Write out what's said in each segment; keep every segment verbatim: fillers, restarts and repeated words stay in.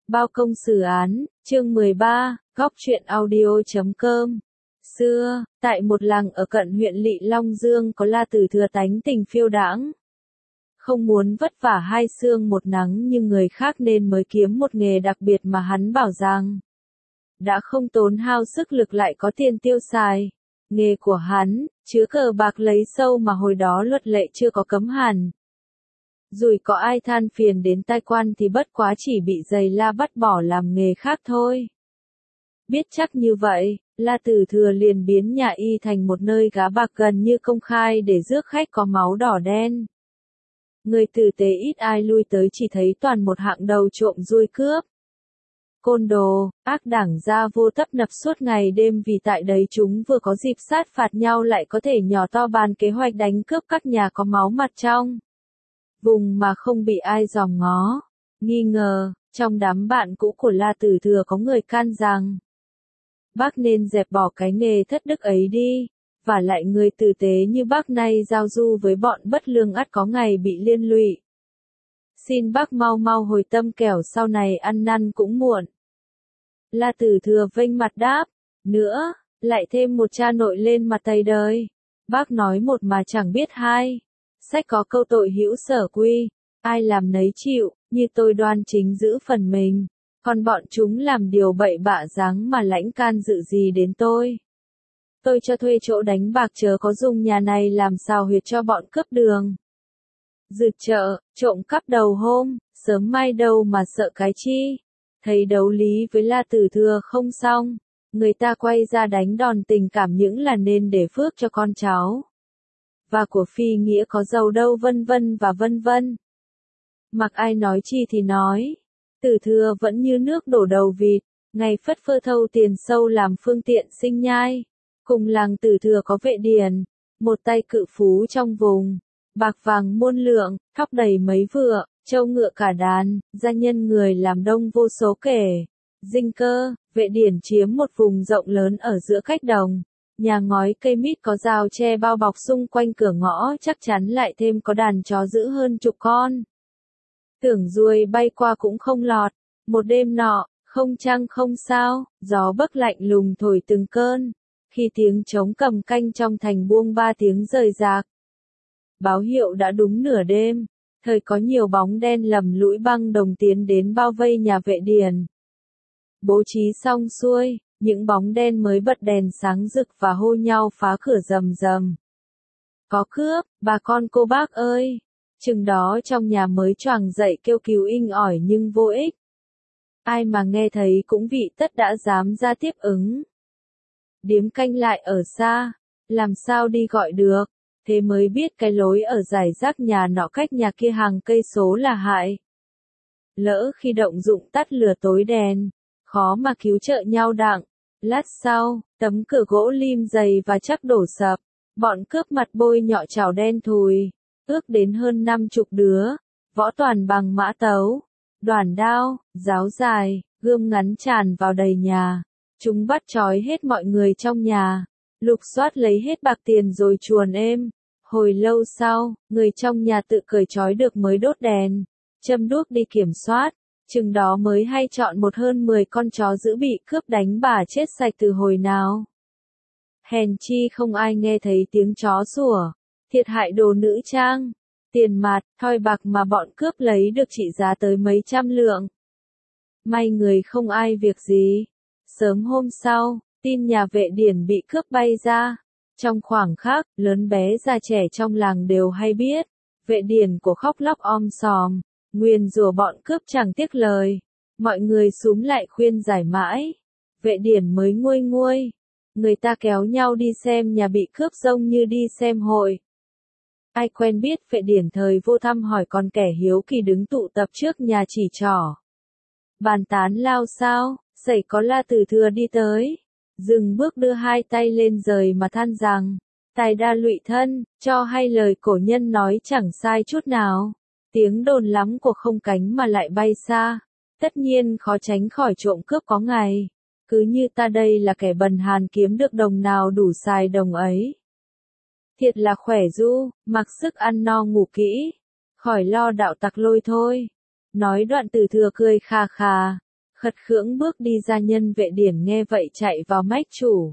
Bao công xử án, chương mười ba, góc truyện audio chấm com. Xưa, tại một làng ở cận huyện Lỵ Long Dương có La Tử Thừa tánh tình phiêu đãng. Không muốn vất vả hai sương một nắng như người khác nên mới kiếm một nghề đặc biệt mà hắn bảo rằng đã không tốn hao sức lực lại có tiền tiêu xài. Nghề của hắn, chứa cờ bạc lấy sâu mà hồi đó luật lệ chưa có cấm hẳn. Rồi có ai than phiền đến tai quan thì bất quá chỉ bị giày la bắt bỏ làm nghề khác thôi. Biết chắc như vậy, La Tử Thừa liền biến nhà y thành một nơi gá bạc gần như công khai để rước khách có máu đỏ đen. Người tử tế ít ai lui tới, chỉ thấy toàn một hạng đầu trộm ruôi cướp. Côn đồ, ác đảng gia vô tấp nập suốt ngày đêm vì tại đấy chúng vừa có dịp sát phạt nhau lại có thể nhỏ to bàn kế hoạch đánh cướp các nhà có máu mặt trong vùng mà không bị ai dòm ngó, nghi ngờ. Trong đám bạn cũ của La Tử Thừa có người can rằng bác nên dẹp bỏ cái nghề thất đức ấy đi, và lại người tử tế như bác nay giao du với bọn bất lương ắt có ngày bị liên lụy. Xin bác mau mau hồi tâm kẻo sau này ăn năn cũng muộn. La Tử Thừa vênh mặt đáp, nữa, lại thêm một cha nội lên mặt tày đời. Bác nói một mà chẳng biết hai. Sách có câu tội hữu sở quy, ai làm nấy chịu, như tôi đoan chính giữ phần mình, còn bọn chúng làm điều bậy bạ dáng mà lãnh can dự gì đến tôi. Tôi cho thuê chỗ đánh bạc chớ có dùng nhà này làm xào huyệt cho bọn cướp đường. Rượt chợ, trộm cắp đầu hôm, sớm mai đâu mà sợ cái chi. Thấy đấu lý với La Tử Thừa không xong, người ta quay ra đánh đòn tình cảm những là nên để phước cho con cháu. Và của phi nghĩa có giàu đâu vân vân và vân vân. Mặc ai nói chi thì nói, Tử Thừa vẫn như nước đổ đầu vịt, ngày phất phơ thâu tiền sâu làm phương tiện sinh nhai. Cùng làng Tử Thừa có Vệ Điển, một tay cự phú trong vùng, bạc vàng muôn lượng, thóc đầy mấy vựa, trâu ngựa cả đàn, gia nhân người làm đông vô số kể. Dinh Cơ, Vệ Điển chiếm một vùng rộng lớn ở giữa cách đồng. Nhà ngói cây mít có rào tre bao bọc xung quanh cửa ngõ, chắc chắn lại thêm có đàn chó dữ hơn chục con. Tưởng ruồi bay qua cũng không lọt. Một đêm nọ, không trăng không sao, gió bấc lạnh lùng thổi từng cơn. Khi tiếng trống cầm canh trong thành buông ba tiếng rời rạc. Báo hiệu đã đúng nửa đêm, thời có nhiều bóng đen lầm lũi băng đồng tiến đến bao vây nhà Vệ Điển. Bố trí xong xuôi, những bóng đen mới bật đèn sáng rực và hô nhau phá cửa rầm rầm. Có cướp, bà con cô bác ơi! Chừng đó trong nhà mới choàng dậy kêu cứu inh ỏi nhưng vô ích. Ai mà nghe thấy cũng vị tất đã dám ra tiếp ứng. Điếm canh lại ở xa, làm sao đi gọi được, thế mới biết cái lối ở giải rác nhà nọ cách nhà kia hàng cây số là hại. Lỡ khi động dụng tắt lửa tối đèn, khó mà cứu trợ nhau đặng. Lát sau, tấm cửa gỗ lim dày và chắc đổ sập, bọn cướp mặt bôi nhọ chảo đen thùi, ước đến hơn năm chục đứa, võ toàn bằng mã tấu, đoản đao, giáo dài, gươm ngắn tràn vào đầy nhà. Chúng bắt trói hết mọi người trong nhà, lục soát lấy hết bạc tiền rồi chuồn êm. Hồi lâu sau, người trong nhà tự cởi trói được mới đốt đèn, châm đuốc đi kiểm soát. Chừng đó mới hay chọn một hơn mười con chó dữ bị cướp đánh bà chết sạch từ hồi nào. Hèn chi không ai nghe thấy tiếng chó sủa, thiệt hại đồ nữ trang, tiền mặt, thoi bạc mà bọn cướp lấy được trị giá tới mấy trăm lượng. May người không ai việc gì. Sớm hôm sau, tin nhà Vệ Điển bị cướp bay ra. Trong khoảng khắc, lớn bé già trẻ trong làng đều hay biết. Vệ Điển của khóc lóc om sòm, nguyền rủa bọn cướp chẳng tiếc lời. Mọi người xúm lại khuyên giải mãi. Vệ Điển mới nguôi nguôi. Người ta kéo nhau đi xem nhà bị cướp giống như đi xem hội. Ai quen biết Vệ Điển thời vô thăm hỏi, còn kẻ hiếu kỳ đứng tụ tập trước nhà chỉ trỏ. Bàn tán lao sao, xảy có La Tử Thừa đi tới. Dừng bước đưa hai tay lên rời mà than rằng, tài đa lụy thân, cho hay lời cổ nhân nói chẳng sai chút nào. Tiếng đồn lắm của không cánh mà lại bay xa. Tất nhiên khó tránh khỏi trộm cướp có ngày. Cứ như ta đây là kẻ bần hàn kiếm được đồng nào đủ xài đồng ấy. Thiệt là khỏe du, mặc sức ăn no ngủ kỹ. Khỏi lo đạo tặc lôi thôi. Nói đoạn Tử Thừa cười khà khà. Khật khưỡng bước đi ra, nhân Vệ Điển nghe vậy chạy vào mách chủ.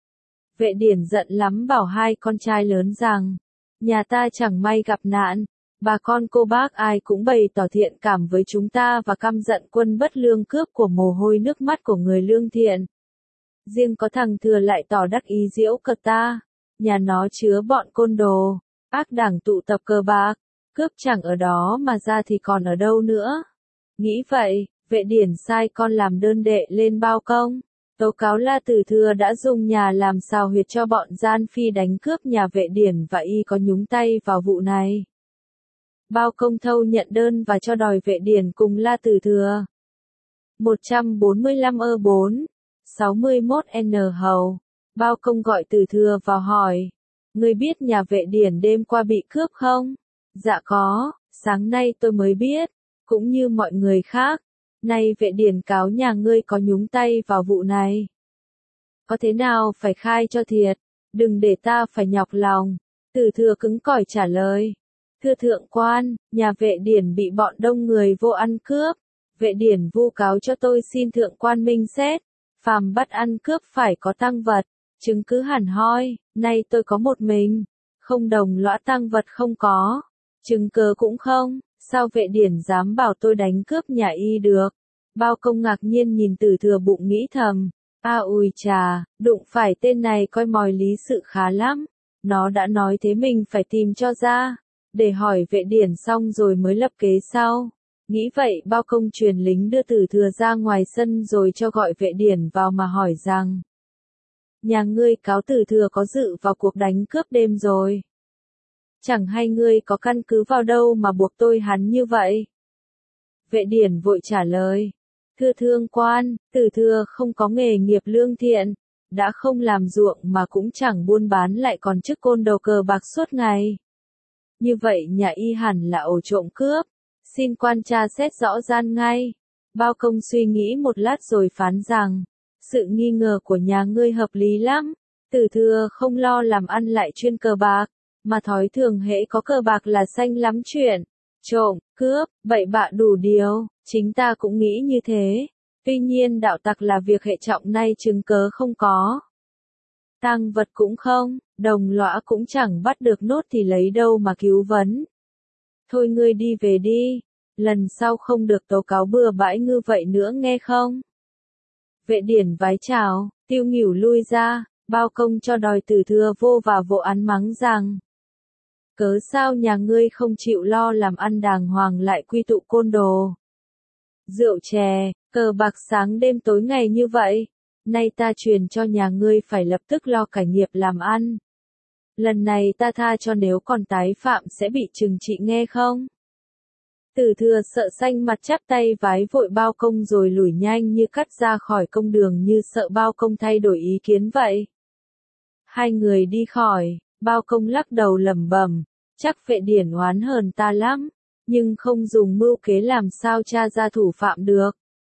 Vệ Điển giận lắm bảo hai con trai lớn rằng, nhà ta chẳng may gặp nạn, bà con cô bác ai cũng bày tỏ thiện cảm với chúng ta và căm giận quân bất lương cướp của mồ hôi nước mắt của người lương thiện. Riêng có thằng Thừa lại tỏ đắc ý giễu cợt ta, nhà nó chứa bọn côn đồ, ác đảng tụ tập cờ bạc, cướp chẳng ở đó mà ra thì còn ở đâu nữa. Nghĩ vậy, Vệ Điển sai con làm đơn đệ lên bao công, tố cáo La Tử Thừa đã dùng nhà làm sào huyệt cho bọn gian phi đánh cướp nhà Vệ Điển và y có nhúng tay vào vụ này. Bao công thâu nhận đơn và cho đòi Vệ Điển cùng La Tử Thừa. một trăm bốn mươi lăm ơ bốn, sáu mươi mốt N Hầu. Bao công gọi Tử Thừa vào hỏi. Ngươi biết nhà Vệ Điển đêm qua bị cướp không? Dạ có, sáng nay tôi mới biết, cũng như mọi người khác. Nay Vệ Điển cáo nhà ngươi có nhúng tay vào vụ này. Có thế nào phải khai cho thiệt, đừng để ta phải nhọc lòng. Tử Thừa cứng cỏi trả lời. Thưa thượng quan, nhà Vệ Điển bị bọn đông người vô ăn cướp. Vệ Điển vu cáo cho tôi xin thượng quan minh xét. Phàm bắt ăn cướp phải có tang vật, chứng cứ hẳn hoi. Nay tôi có một mình, không đồng lõa tang vật không có, chứng cớ cũng không. Sao Vệ Điển dám bảo tôi đánh cướp nhà y được? Bao công ngạc nhiên nhìn Tử Thừa bụng nghĩ thầm. A ui chà, đụng phải tên này coi mòi lý sự khá lắm. Nó đã nói thế mình phải tìm cho ra. Để hỏi Vệ Điển xong rồi mới lập kế sau. Nghĩ vậy bao công truyền lính đưa Tử Thừa ra ngoài sân rồi cho gọi Vệ Điển vào mà hỏi rằng. Nhà ngươi cáo Tử Thừa có dự vào cuộc đánh cướp đêm rồi. Chẳng hay ngươi có căn cứ vào đâu mà buộc tôi hắn như vậy? Vệ Điển vội trả lời. Thưa thượng quan, Tử Thừa không có nghề nghiệp lương thiện, đã không làm ruộng mà cũng chẳng buôn bán lại còn chức côn đầu cờ bạc suốt ngày. Như vậy nhà y hẳn là ổ trộm cướp, xin quan tra xét rõ gian ngay. Bao công suy nghĩ một lát rồi phán rằng, sự nghi ngờ của nhà ngươi hợp lý lắm, Tử Thừa không lo làm ăn lại chuyên cờ bạc, mà thói thường hễ có cờ bạc là xanh lắm chuyện, trộm, cướp, bậy bạ đủ điều, chính ta cũng nghĩ như thế, tuy nhiên đạo tặc là việc hệ trọng nay chứng cớ không có. Tang vật cũng không, đồng lõa cũng chẳng bắt được nốt thì lấy đâu mà cứu vấn. Thôi ngươi đi về đi, lần sau không được tố cáo bừa bãi ngư vậy nữa nghe không? Vệ Điển vái chào, tiêu nghỉu lui ra, bao công cho đòi Tử Thừa vô và vỗ án mắng rằng. Cớ sao nhà ngươi không chịu lo làm ăn đàng hoàng lại quy tụ côn đồ? Rượu chè, cờ bạc sáng đêm tối ngày như vậy, nay ta truyền cho nhà ngươi phải lập tức lo cải nghiệp làm ăn. Lần này ta tha cho nếu còn tái phạm sẽ bị trừng trị nghe không? Tử Thừa sợ xanh mặt chắp tay vái vội bao công rồi lủi nhanh như cắt ra khỏi công đường như sợ bao công thay đổi ý kiến vậy. Hai người đi khỏi, bao công lắc đầu lẩm bẩm, chắc Vệ Điển oán hờn ta lắm, nhưng không dùng mưu kế làm sao tra ra thủ phạm được.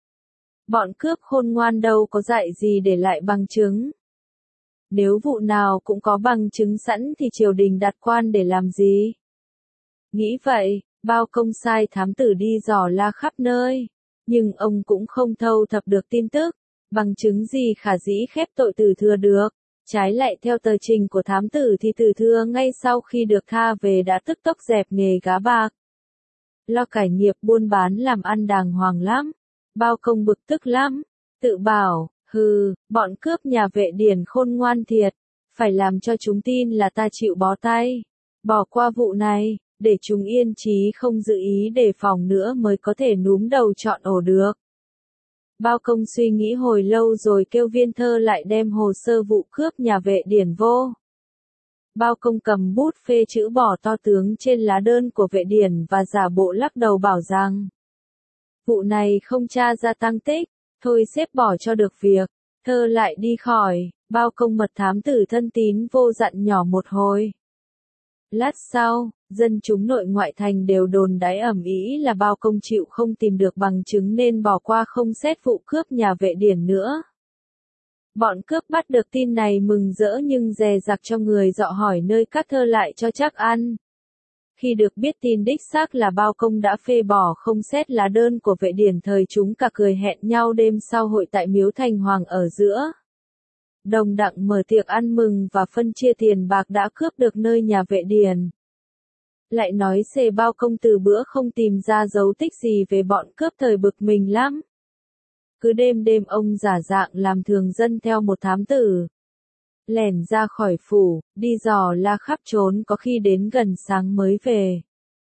Bọn cướp khôn ngoan đâu có dạy gì để lại bằng chứng. Nếu vụ nào cũng có bằng chứng sẵn thì triều đình đặt quan để làm gì? Nghĩ vậy, bao công sai thám tử đi dò la khắp nơi, nhưng ông cũng không thâu thập được tin tức, bằng chứng gì khả dĩ khép tội Tử Thừa được. Trái lại theo tờ trình của thám tử thì Tử Thừa ngay sau khi được tha về đã tức tốc dẹp nghề gá bạc. Lo cải nghiệp buôn bán làm ăn đàng hoàng lắm. Bao công bực tức lắm, tự bảo, hừ, bọn cướp nhà Vệ Điển khôn ngoan thiệt, phải làm cho chúng tin là ta chịu bó tay, bỏ qua vụ này, để chúng yên chí không dự ý đề phòng nữa mới có thể núm đầu chọn ổ được. Bao công suy nghĩ hồi lâu rồi kêu viên thơ lại đem hồ sơ vụ cướp nhà Vệ Điển vô. Bao công cầm bút phê chữ bỏ to tướng trên lá đơn của Vệ Điển và giả bộ lắc đầu bảo rằng. Vụ này không tra ra tang tích, thôi xếp bỏ cho được việc, thơ lại đi khỏi, bao công mật thám tử thân tín vô dặn nhỏ một hồi. Lát sau, dân chúng nội ngoại thành đều đồn đái ầm ĩ là bao công chịu không tìm được bằng chứng nên bỏ qua không xét vụ cướp nhà Vệ Điển nữa. Bọn cướp bắt được tin này mừng rỡ nhưng dè dặt cho người dọ hỏi nơi các thơ lại cho chắc ăn. Khi được biết tin đích xác là Bao Công đã phê bỏ không xét lá đơn của Vệ Điển thời chúng cả cười hẹn nhau đêm sau hội tại miếu Thành Hoàng ở giữa. Đồng đặng mở tiệc ăn mừng và phân chia tiền bạc đã cướp được nơi nhà Vệ Điển. Lại nói xề Bao Công từ bữa không tìm ra dấu tích gì về bọn cướp thời bực mình lắm. Cứ đêm đêm ông giả dạng làm thường dân theo một thám tử. Lẻn ra khỏi phủ, đi dò la khắp trốn có khi đến gần sáng mới về.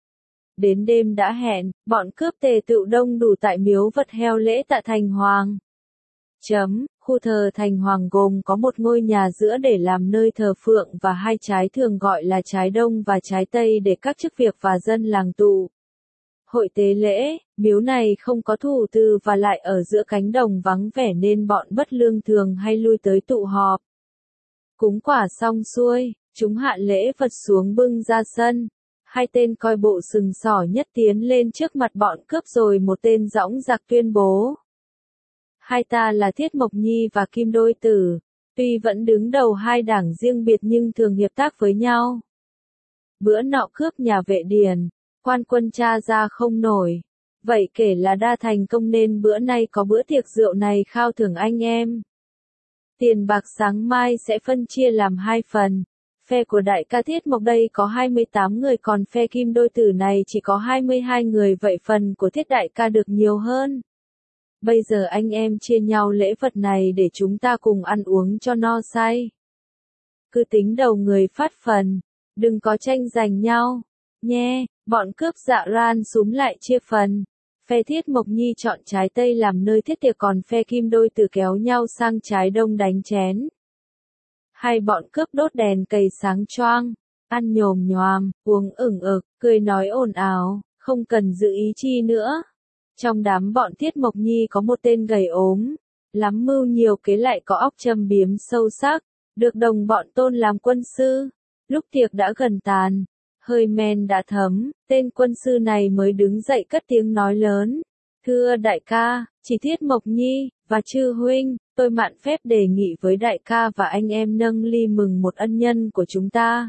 Đến đêm đã hẹn, bọn cướp tề tựu đông đủ tại miếu vật heo lễ tạ Thành Hoàng. Chấm, khu thờ Thành Hoàng gồm có một ngôi nhà giữa để làm nơi thờ phượng và hai trái thường gọi là trái đông và trái tây để các chức việc và dân làng tụ. Hội tế lễ, miếu này không có thủ từ và lại ở giữa cánh đồng vắng vẻ nên bọn bất lương thường hay lui tới tụ họp. Cúng quả xong xuôi, chúng hạ lễ vật xuống bưng ra sân. Hai tên coi bộ sừng sỏ nhất tiến lên trước mặt bọn cướp rồi một tên dõng dạc tuyên bố. Hai ta là Thiết Mộc Nhi và Kim Đôi Tử, tuy vẫn đứng đầu hai đảng riêng biệt nhưng thường hiệp tác với nhau. Bữa nọ cướp nhà Vệ Điển, quan quân tra ra không nổi. Vậy kể là đa thành công nên bữa nay có bữa tiệc rượu này khao thưởng anh em. Tiền bạc sáng mai sẽ phân chia làm hai phần. Phe của đại ca Thiết Mộc đây có hai mươi tám người còn phe Kim Đôi Tử này chỉ có hai mươi hai người vậy phần của Thiết đại ca được nhiều hơn. Bây giờ anh em chia nhau lễ vật này để chúng ta cùng ăn uống cho no say. Cứ tính đầu người phát phần, đừng có tranh giành nhau, nhé, bọn cướp dạ ran súm lại chia phần. Phe Thiết Mộc Nhi chọn trái tây làm nơi thiết tiệc còn phe Kim Đôi Tử kéo nhau sang trái đông đánh chén. Hai bọn cướp đốt đèn cầy sáng choang, ăn nhồm nhoàm, uống ửng ực, cười nói ồn ào, không cần giữ ý chi nữa. Trong đám bọn Thiết Mộc Nhi có một tên gầy ốm, lắm mưu nhiều kế lại có óc châm biếm sâu sắc, được đồng bọn tôn làm quân sư. Lúc tiệc đã gần tàn, hơi men đã thấm, tên quân sư này mới đứng dậy cất tiếng nói lớn. Thưa đại ca, chỉ Thiết Mộc Nhi, và chư huynh, tôi mạn phép đề nghị với đại ca và anh em nâng ly mừng một ân nhân của chúng ta.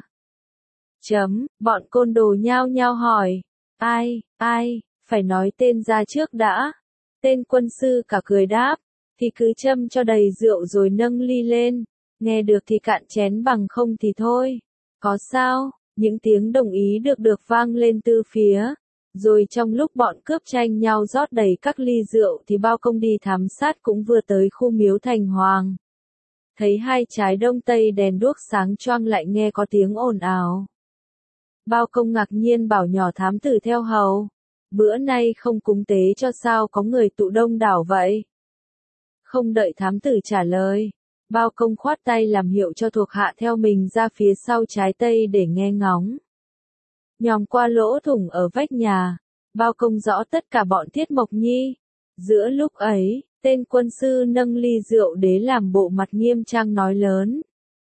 Chấm, bọn côn đồ nhao nhao hỏi. Ai, ai, phải nói tên ra trước đã. Tên quân sư cả cười đáp, thì cứ châm cho đầy rượu rồi nâng ly lên. Nghe được thì cạn chén bằng không thì thôi. Có sao? Những tiếng đồng ý được được vang lên từ phía. Rồi trong lúc bọn cướp tranh nhau rót đầy các ly rượu thì Bao Công đi thám sát cũng vừa tới khu miếu Thành Hoàng. Thấy hai trái đông tây đèn đuốc sáng choang lại nghe có tiếng ồn ào. Bao Công ngạc nhiên bảo nhỏ thám tử theo hầu. Bữa nay không cúng tế cho sao có người tụ đông đảo vậy? Không đợi thám tử trả lời. Bao Công khoát tay làm hiệu cho thuộc hạ theo mình ra phía sau trái tây để nghe ngóng. Nhòm qua lỗ thủng ở vách nhà, Bao Công rõ tất cả bọn Thiết Mộc Nhi. Giữa lúc ấy, tên quân sư nâng ly rượu đế làm bộ mặt nghiêm trang nói lớn.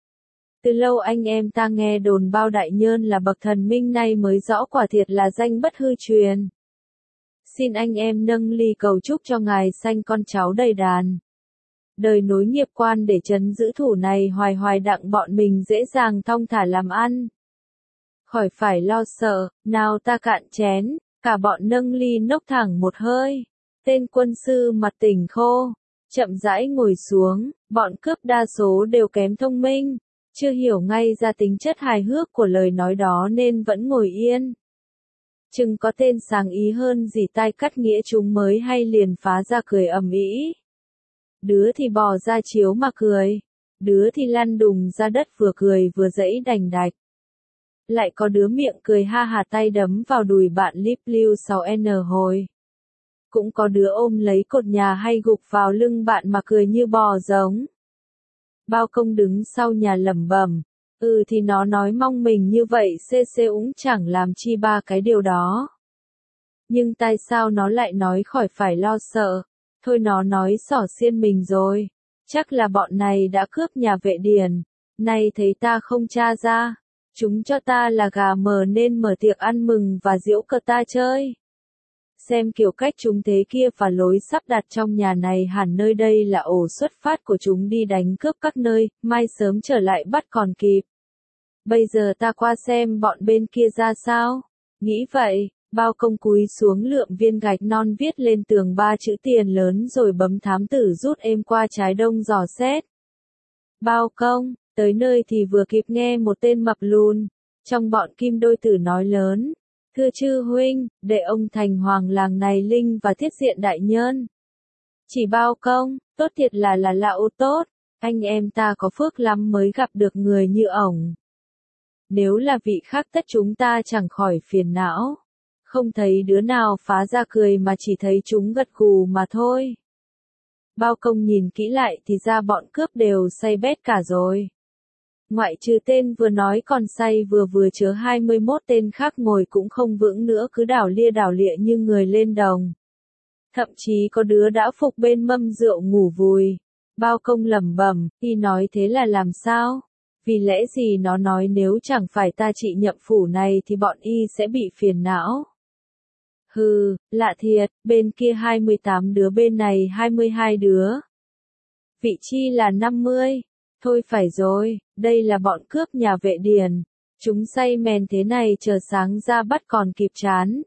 Từ lâu anh em ta nghe đồn Bao Đại Nhơn là bậc thần minh nay mới rõ quả thiệt là danh bất hư truyền. Xin anh em nâng ly cầu chúc cho ngài sanh con cháu đầy đàn. Đời nối nghiệp quan để trấn giữ thủ này hoài hoài đặng bọn mình dễ dàng thong thả làm ăn. Khỏi phải lo sợ, nào ta cạn chén, cả bọn nâng ly nốc thẳng một hơi. Tên quân sư mặt tỉnh khô, chậm rãi ngồi xuống, bọn cướp đa số đều kém thông minh, chưa hiểu ngay ra tính chất hài hước của lời nói đó nên vẫn ngồi yên. Chừng có tên sáng ý hơn gì tai cắt nghĩa chúng mới hay liền phá ra cười ầm ĩ. Đứa thì bò ra chiếu mà cười, đứa thì lăn đùng ra đất vừa cười vừa dãy đành đạch. Lại có đứa miệng cười ha hà tay đấm vào đùi bạn líp lưu sáu N hồi. Cũng có đứa ôm lấy cột nhà hay gục vào lưng bạn mà cười như bò giống. Bao Công đứng sau nhà lẩm bẩm, ừ thì nó nói mong mình như vậy xê xê úng chẳng làm chi ba cái điều đó. Nhưng tại sao nó lại nói khỏi phải lo sợ, thôi nó nói xỏ xiên mình rồi, chắc là bọn này đã cướp nhà Vệ Điển, nay thấy ta không tra ra. Chúng cho ta là gà mờ nên mở tiệc ăn mừng và giễu cợt ta chơi. Xem kiểu cách chúng thế kia và lối sắp đặt trong nhà này hẳn nơi đây là ổ xuất phát của chúng đi đánh cướp các nơi, mai sớm trở lại bắt còn kịp. Bây giờ ta qua xem bọn bên kia ra sao. Nghĩ vậy, bao công cúi xuống lượm viên gạch non viết lên tường ba chữ tiền lớn rồi bấm thám tử rút êm qua trái đông dò xét. Bao công, tới nơi thì vừa kịp nghe một tên mập lùn, trong bọn kim đôi tử nói lớn. Thưa chư huynh, để ông thành hoàng làng này linh và thiết diện đại nhân. Chỉ bao công, tốt thiệt là là lão tốt, anh em ta có phước lắm mới gặp được người như ổng. Nếu là vị khác tất chúng ta chẳng khỏi phiền não. Không thấy đứa nào phá ra cười mà chỉ thấy chúng gật gù mà thôi. Bao công nhìn kỹ lại thì ra bọn cướp đều say bét cả rồi. Ngoại trừ tên vừa nói còn say vừa vừa chứa hai mươi mốt tên khác ngồi cũng không vững nữa cứ đảo lia đảo lịa như người lên đồng. Thậm chí có đứa đã phục bên mâm rượu ngủ vùi. Bao công lẩm bẩm, y nói thế là làm sao? Vì lẽ gì nó nói nếu chẳng phải ta trị nhậm phủ này thì bọn y sẽ bị phiền não. Hừ, lạ thiệt, bên kia hai mươi tám đứa bên này hai mươi hai đứa. Vị chi là năm mươi. Thôi phải rồi, đây là bọn cướp nhà vệ điền. Chúng say mèn thế này chờ sáng ra bắt còn kịp chán.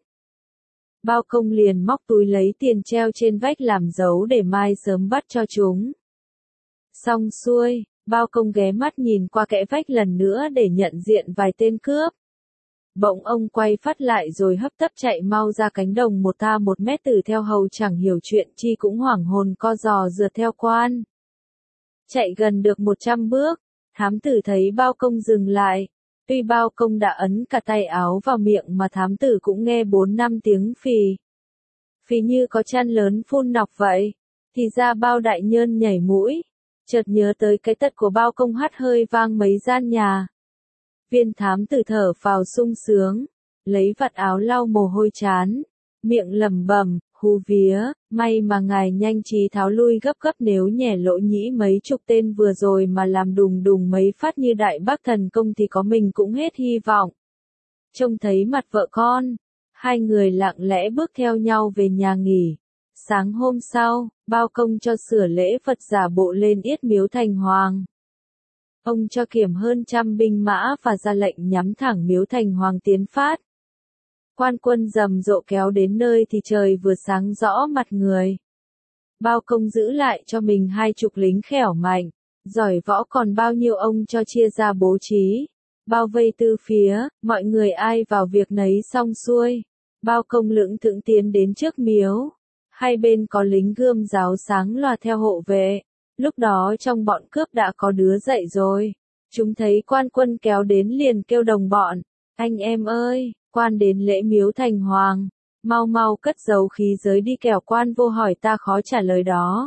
Bao công liền móc túi lấy tiền treo trên vách làm dấu để mai sớm bắt cho chúng. Xong xuôi, bao công ghé mắt nhìn qua kẽ vách lần nữa để nhận diện vài tên cướp. Bỗng ông quay phát lại rồi hấp tấp chạy mau ra cánh đồng một ta một mét từ theo hầu chẳng hiểu chuyện chi cũng hoảng hồn co giò rượt theo quan. Chạy gần được một trăm bước, thám tử thấy bao công dừng lại. Tuy bao công đã ấn cả tay áo vào miệng mà thám tử cũng nghe bốn năm tiếng phì. Phì như có chăn lớn phun nọc vậy. Thì ra bao đại nhân nhảy mũi. Chợt nhớ tới cái tật của bao công hắt hơi vang mấy gian nhà. Viên thám tử thở phào sung sướng. Lấy vạt áo lau mồ hôi chán. Miệng lẩm bẩm, hú vía, may mà ngài nhanh trí tháo lui gấp gấp nếu nhẻ lỗ nhĩ mấy chục tên vừa rồi mà làm đùng đùng mấy phát như đại bác thần công thì có mình cũng hết hy vọng. Trông thấy mặt vợ con, hai người lặng lẽ bước theo nhau về nhà nghỉ. Sáng hôm sau, bao công cho sửa lễ Phật giả bộ lên yết miếu thành hoàng. Ông cho kiểm hơn trăm binh mã và ra lệnh nhắm thẳng miếu thành hoàng tiến phát. Quan quân rầm rộ kéo đến nơi thì trời vừa sáng rõ mặt người. Bao công giữ lại cho mình hai chục lính khẻo mạnh, giỏi võ còn bao nhiêu ông cho chia ra bố trí. Bao vây tư phía, mọi người ai vào việc nấy xong xuôi. Bao công lững thững tiến đến trước miếu. Hai bên có lính gươm giáo sáng loa theo hộ vệ. Lúc đó trong bọn cướp đã có đứa dậy rồi. Chúng thấy quan quân kéo đến liền kêu đồng bọn. Anh em ơi, quan đến lễ miếu thành hoàng. Mau mau cất giấu khí giới đi kẻo quan vô hỏi ta khó trả lời đó.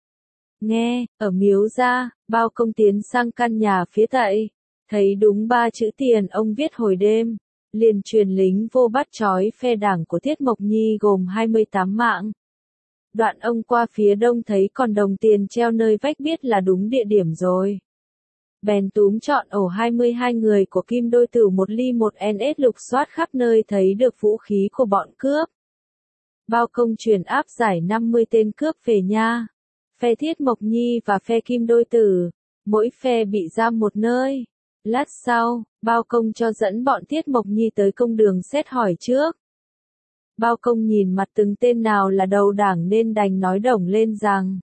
Nghe, ở miếu ra, bao công tiến sang căn nhà phía tây. Thấy đúng ba chữ tiền ông viết hồi đêm. Liền truyền lính vô bắt trói phe đảng của Thiết Mộc Nhi gồm hai mươi tám mạng. Đoạn ông qua phía đông thấy còn đồng tiền treo nơi vách biết là đúng địa điểm rồi. Bèn túm chọn ổ hai mươi hai người của kim đôi tử một ly một en ét lục soát khắp nơi thấy được vũ khí của bọn cướp. Bao công truyền áp giải năm mươi tên cướp về nha. Phe Thiết Mộc Nhi và phe kim đôi tử, mỗi phe bị giam một nơi. Lát sau, bao công cho dẫn bọn Thiết Mộc Nhi tới công đường xét hỏi trước. Bao công nhìn mặt từng tên nào là đầu đảng nên đành nói đồng lên rằng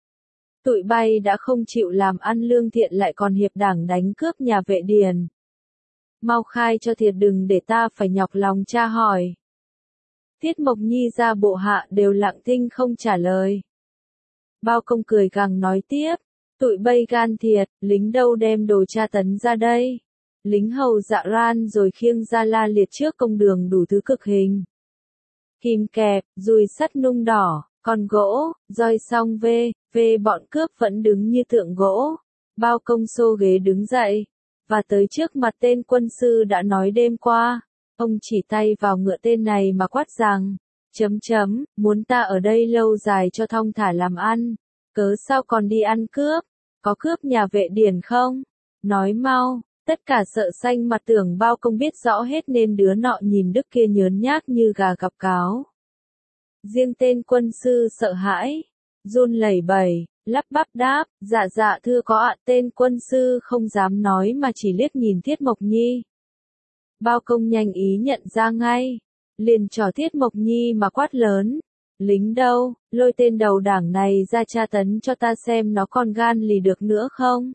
tụi bay đã không chịu làm ăn lương thiện lại còn hiệp đảng đánh cướp nhà vệ điền. Mau khai cho thiệt đừng để ta phải nhọc lòng tra hỏi. Thiết Mộc Nhi ra bộ hạ đều lặng thinh không trả lời. Bao công cười gằn nói tiếp, tụi bay gan thiệt, lính đâu đem đồ tra tấn ra đây. Lính hầu dạ ran rồi khiêng ra la liệt trước công đường đủ thứ cực hình. Kìm kẹp, dùi sắt nung đỏ, còn gỗ, roi song vê, vê bọn cướp vẫn đứng như tượng gỗ. Bao công xô ghế đứng dậy, và tới trước mặt tên quân sư đã nói đêm qua. Ông chỉ tay vào ngựa tên này mà quát rằng, chấm chấm, muốn ta ở đây lâu dài cho thong thả làm ăn, cớ sao còn đi ăn cướp, có cướp nhà vệ điền không? Nói mau. Tất cả sợ xanh mặt tưởng bao công biết rõ hết nên đứa nọ nhìn đức kia nhớn nhác như gà gặp cáo. Riêng tên quân sư sợ hãi, run lẩy bẩy, lắp bắp đáp, dạ dạ thưa có ạ. Tên quân sư không dám nói mà chỉ liếc nhìn Thiết Mộc Nhi. Bao Công nhanh ý nhận ra ngay, liền trò Tiết Mộc Nhi mà quát lớn, lính đâu, lôi tên đầu đảng này ra tra tấn cho ta xem nó còn gan lì được nữa không.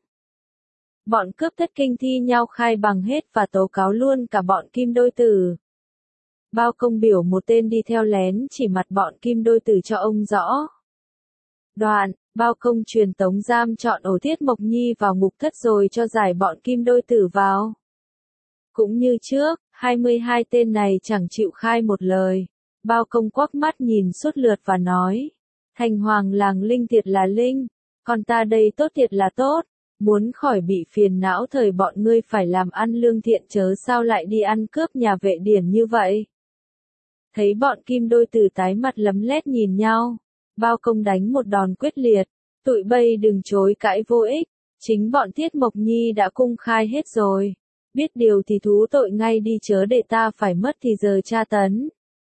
Bọn cướp thất kinh thi nhau khai bằng hết và tố cáo luôn cả bọn Kim Đôi Tử. Bao Công biểu một tên đi theo lén chỉ mặt bọn Kim Đôi Tử cho ông rõ. Đoạn, Bao Công truyền tống giam chọn ổ Tiết Mộc Nhi vào ngục thất rồi cho giải bọn Kim Đôi Tử vào. Cũng như trước, hai mươi hai tên này chẳng chịu khai một lời. Bao Công quắc mắt nhìn suốt lượt và nói, thành hoàng làng linh thiệt là linh, còn ta đây tốt thiệt là tốt, muốn khỏi bị phiền não thời bọn ngươi phải làm ăn lương thiện chớ sao lại đi ăn cướp nhà Vệ Điển như vậy. Thấy bọn Kim Đôi Tử tái mặt lấm lét nhìn nhau, Bao Công đánh một đòn quyết liệt, tụi bây đừng chối cãi vô ích, chính bọn Tiết Mộc Nhi đã cung khai hết rồi, biết điều thì thú tội ngay đi chớ để ta phải mất thì giờ tra tấn.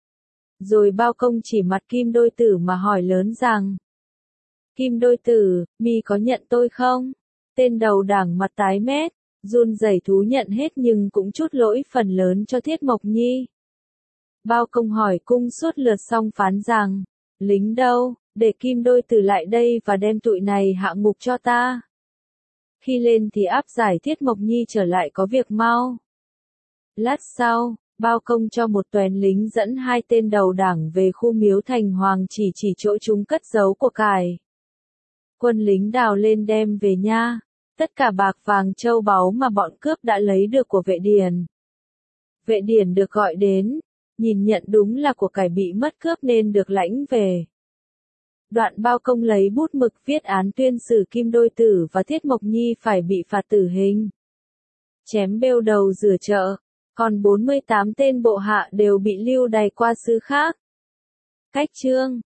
Rồi Bao Công chỉ mặt Kim Đôi Tử mà hỏi lớn rằng, Kim Đôi Tử, mi có nhận tôi không? Tên đầu đảng mặt tái mét, run rẩy thú nhận hết nhưng cũng chút lỗi phần lớn cho Tiết Mộc Nhi. Bao Công hỏi cung suốt lượt xong phán rằng, lính đâu, để Kim Đôi Tử lại đây và đem tụi này hạ ngục cho ta. Khi lên thì áp giải Tiết Mộc Nhi trở lại có việc mau. Lát sau, Bao Công cho một toén lính dẫn hai tên đầu đảng về khu miếu thành hoàng chỉ chỉ chỗ chúng cất giấu của cải. Quân lính đào lên đem về nha, tất cả bạc vàng châu báu mà bọn cướp đã lấy được của Vệ Điển. Vệ Điển được gọi đến, nhìn nhận đúng là của cải bị mất cướp nên được lãnh về. Đoạn Bao Công lấy bút mực viết án tuyên xử Kim Đôi Tử và Tiết Mộc Nhi phải bị phạt tử hình. Chém bêu đầu rửa chợ, còn bốn mươi tám tên bộ hạ đều bị lưu đày qua xứ khác. Cách chương